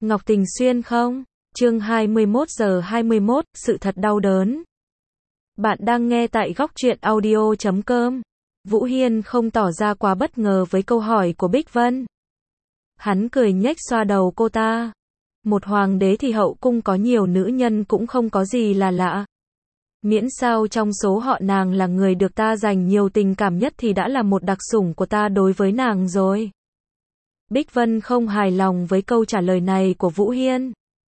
Ngọc Tình Xuyên không? Chương 21:21, sự thật đau đớn. Bạn đang nghe tại góc truyện audio.com. Vũ Hiên không tỏ ra quá bất ngờ với câu hỏi của Bích Vân. Hắn cười nhếch xoa đầu cô ta. Một hoàng đế thì hậu cung có nhiều nữ nhân cũng không có gì là lạ. Miễn sao trong số họ nàng là người được ta dành nhiều tình cảm nhất thì đã là một đặc sủng của ta đối với nàng rồi. Bích Vân không hài lòng với câu trả lời này của Vũ Hiên.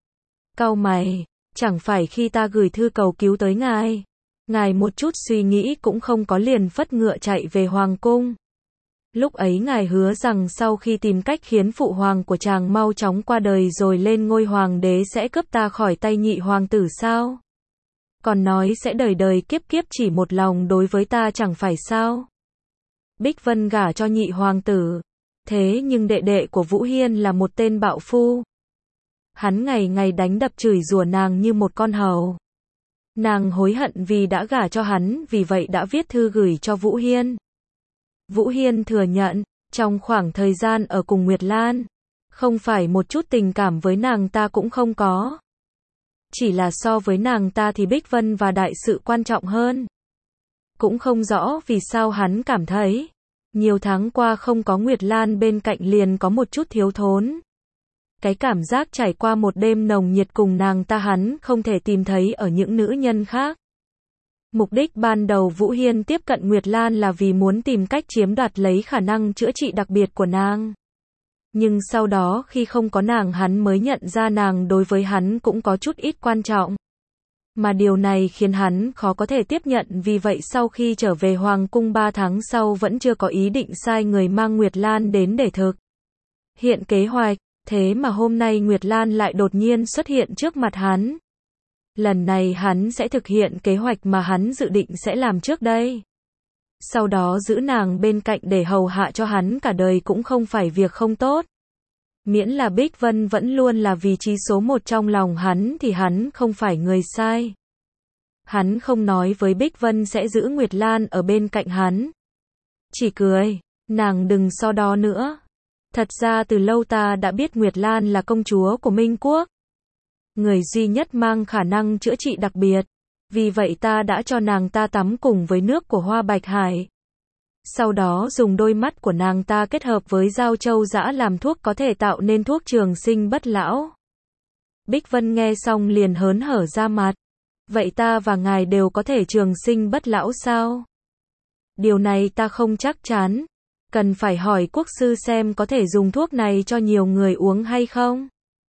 Cau mày, chẳng phải khi ta gửi thư cầu cứu tới ngài một chút suy nghĩ cũng không có liền phất ngựa chạy về hoàng cung. Lúc ấy ngài hứa rằng sau khi tìm cách khiến phụ hoàng của chàng mau chóng qua đời rồi lên ngôi hoàng đế sẽ cướp ta khỏi tay nhị hoàng tử sao? Còn nói sẽ đời đời kiếp kiếp chỉ một lòng đối với ta chẳng phải sao? Bích Vân gả cho nhị hoàng tử. Thế nhưng đệ đệ của Vũ Hiên là một tên bạo phu. Hắn ngày ngày đánh đập chửi rủa nàng như một con hầu. Nàng hối hận vì đã gả cho hắn, vì vậy đã viết thư gửi cho Vũ Hiên. Vũ Hiên thừa nhận, trong khoảng thời gian ở cùng Nguyệt Lan, không phải một chút tình cảm với nàng ta cũng không có. Chỉ là so với nàng ta thì Bích Vân và đại sự quan trọng hơn. Cũng không rõ vì sao hắn cảm thấy nhiều tháng qua không có Nguyệt Lan bên cạnh liền có một chút thiếu thốn. Cái cảm giác trải qua một đêm nồng nhiệt cùng nàng ta hắn không thể tìm thấy ở những nữ nhân khác. Mục đích ban đầu Vũ Hiên tiếp cận Nguyệt Lan là vì muốn tìm cách chiếm đoạt lấy khả năng chữa trị đặc biệt của nàng. Nhưng sau đó khi không có nàng hắn mới nhận ra nàng đối với hắn cũng có chút ít quan trọng. Mà điều này khiến hắn khó có thể tiếp nhận, vì vậy sau khi trở về Hoàng cung 3 tháng sau vẫn chưa có ý định sai người mang Nguyệt Lan đến để thực hiện kế hoạch. Thế mà hôm nay Nguyệt Lan lại đột nhiên xuất hiện trước mặt hắn. Lần này hắn sẽ thực hiện kế hoạch mà hắn dự định sẽ làm trước đây. Sau đó giữ nàng bên cạnh để hầu hạ cho hắn cả đời cũng không phải việc không tốt. Miễn là Bích Vân vẫn luôn là vị trí số 1 trong lòng hắn thì hắn không phải người sai. Hắn không nói với Bích Vân sẽ giữ Nguyệt Lan ở bên cạnh hắn. Chỉ cười, nàng đừng so đo nữa. Thật ra từ lâu ta đã biết Nguyệt Lan là công chúa của Minh Quốc. Người duy nhất mang khả năng chữa trị đặc biệt. Vì vậy ta đã cho nàng ta tắm cùng với nước của Hoa Bạch Hải. Sau đó dùng đôi mắt của nàng ta kết hợp với dao châu dã làm thuốc có thể tạo nên thuốc trường sinh bất lão. Bích Vân nghe xong liền hớn hở ra mặt. Vậy ta và ngài đều có thể trường sinh bất lão sao? Điều này ta không chắc chắn. Cần phải hỏi quốc sư xem có thể dùng thuốc này cho nhiều người uống hay không?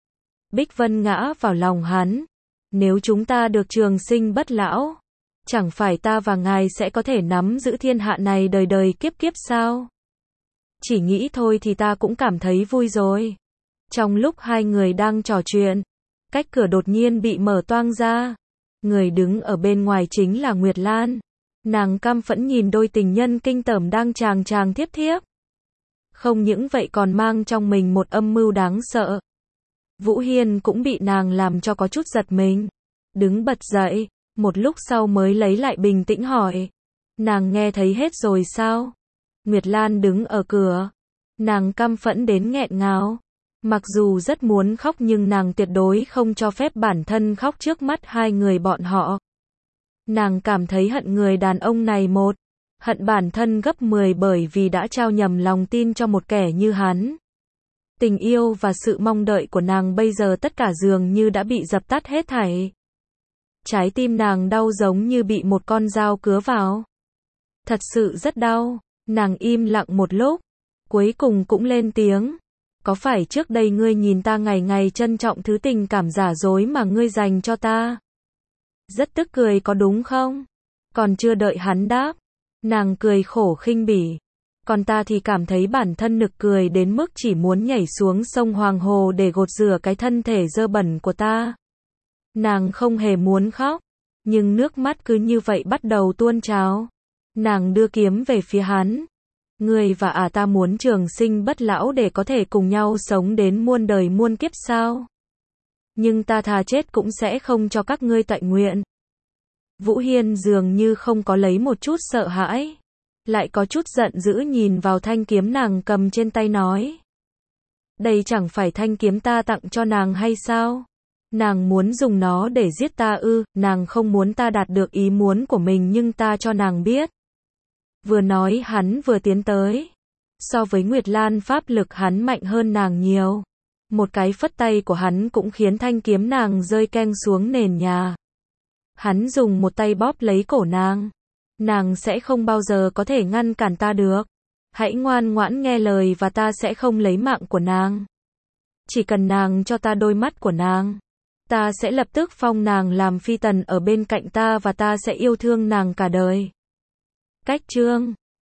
Bích Vân ngã vào lòng hắn. Nếu chúng ta được trường sinh bất lão, chẳng phải ta và ngài sẽ có thể nắm giữ thiên hạ này đời đời kiếp kiếp sao? Chỉ nghĩ thôi thì ta cũng cảm thấy vui rồi. Trong lúc hai người đang trò chuyện, cách cửa đột nhiên bị mở toang ra. Người đứng ở bên ngoài chính là Nguyệt Lan. Nàng căm phẫn nhìn đôi tình nhân kinh tởm đang chàng chàng thiếp thiếp. Không những vậy còn mang trong mình một âm mưu đáng sợ. Vũ Hiên cũng bị nàng làm cho có chút giật mình. Đứng bật dậy, một lúc sau mới lấy lại bình tĩnh hỏi. Nàng nghe thấy hết rồi sao? Nguyệt Lan đứng ở cửa. Nàng căm phẫn đến nghẹn ngào. Mặc dù rất muốn khóc nhưng nàng tuyệt đối không cho phép bản thân khóc trước mắt hai người bọn họ. Nàng cảm thấy hận người đàn ông này hận bản thân gấp 10 bởi vì đã trao nhầm lòng tin cho một kẻ như hắn. Tình yêu và sự mong đợi của nàng bây giờ tất cả dường như đã bị dập tắt hết thảy. Trái tim nàng đau giống như bị một con dao cứa vào. Thật sự rất đau. Nàng im lặng một lúc, cuối cùng cũng lên tiếng. Có phải trước đây ngươi nhìn ta ngày ngày trân trọng thứ tình cảm giả dối mà ngươi dành cho ta? Rất tức cười có đúng không? Còn chưa đợi hắn đáp, nàng cười khổ khinh bỉ. Còn ta thì cảm thấy bản thân nực cười đến mức chỉ muốn nhảy xuống sông Hoàng Hồ để gột rửa cái thân thể dơ bẩn của ta. Nàng không hề muốn khóc, nhưng nước mắt cứ như vậy bắt đầu tuôn trào. Nàng đưa kiếm về phía hắn. Ngươi và ta muốn trường sinh bất lão để có thể cùng nhau sống đến muôn đời muôn kiếp sao? Nhưng ta thà chết cũng sẽ không cho các ngươi tọa nguyện. Vũ Hiên dường như không có lấy một chút sợ hãi, lại có chút giận dữ nhìn vào thanh kiếm nàng cầm trên tay nói. Đây chẳng phải thanh kiếm ta tặng cho nàng hay sao? Nàng muốn dùng nó để giết ta ư? Nàng không muốn ta đạt được ý muốn của mình nhưng ta cho nàng biết. Vừa nói hắn vừa tiến tới. So với Nguyệt Lan pháp lực hắn mạnh hơn nàng nhiều. Một cái phất tay của hắn cũng khiến thanh kiếm nàng rơi keng xuống nền nhà. Hắn dùng một tay bóp lấy cổ nàng. Nàng sẽ không bao giờ có thể ngăn cản ta được. Hãy ngoan ngoãn nghe lời và ta sẽ không lấy mạng của nàng. Chỉ cần nàng cho ta đôi mắt của nàng. Ta sẽ lập tức phong nàng làm phi tần ở bên cạnh ta và ta sẽ yêu thương nàng cả đời. Cách chương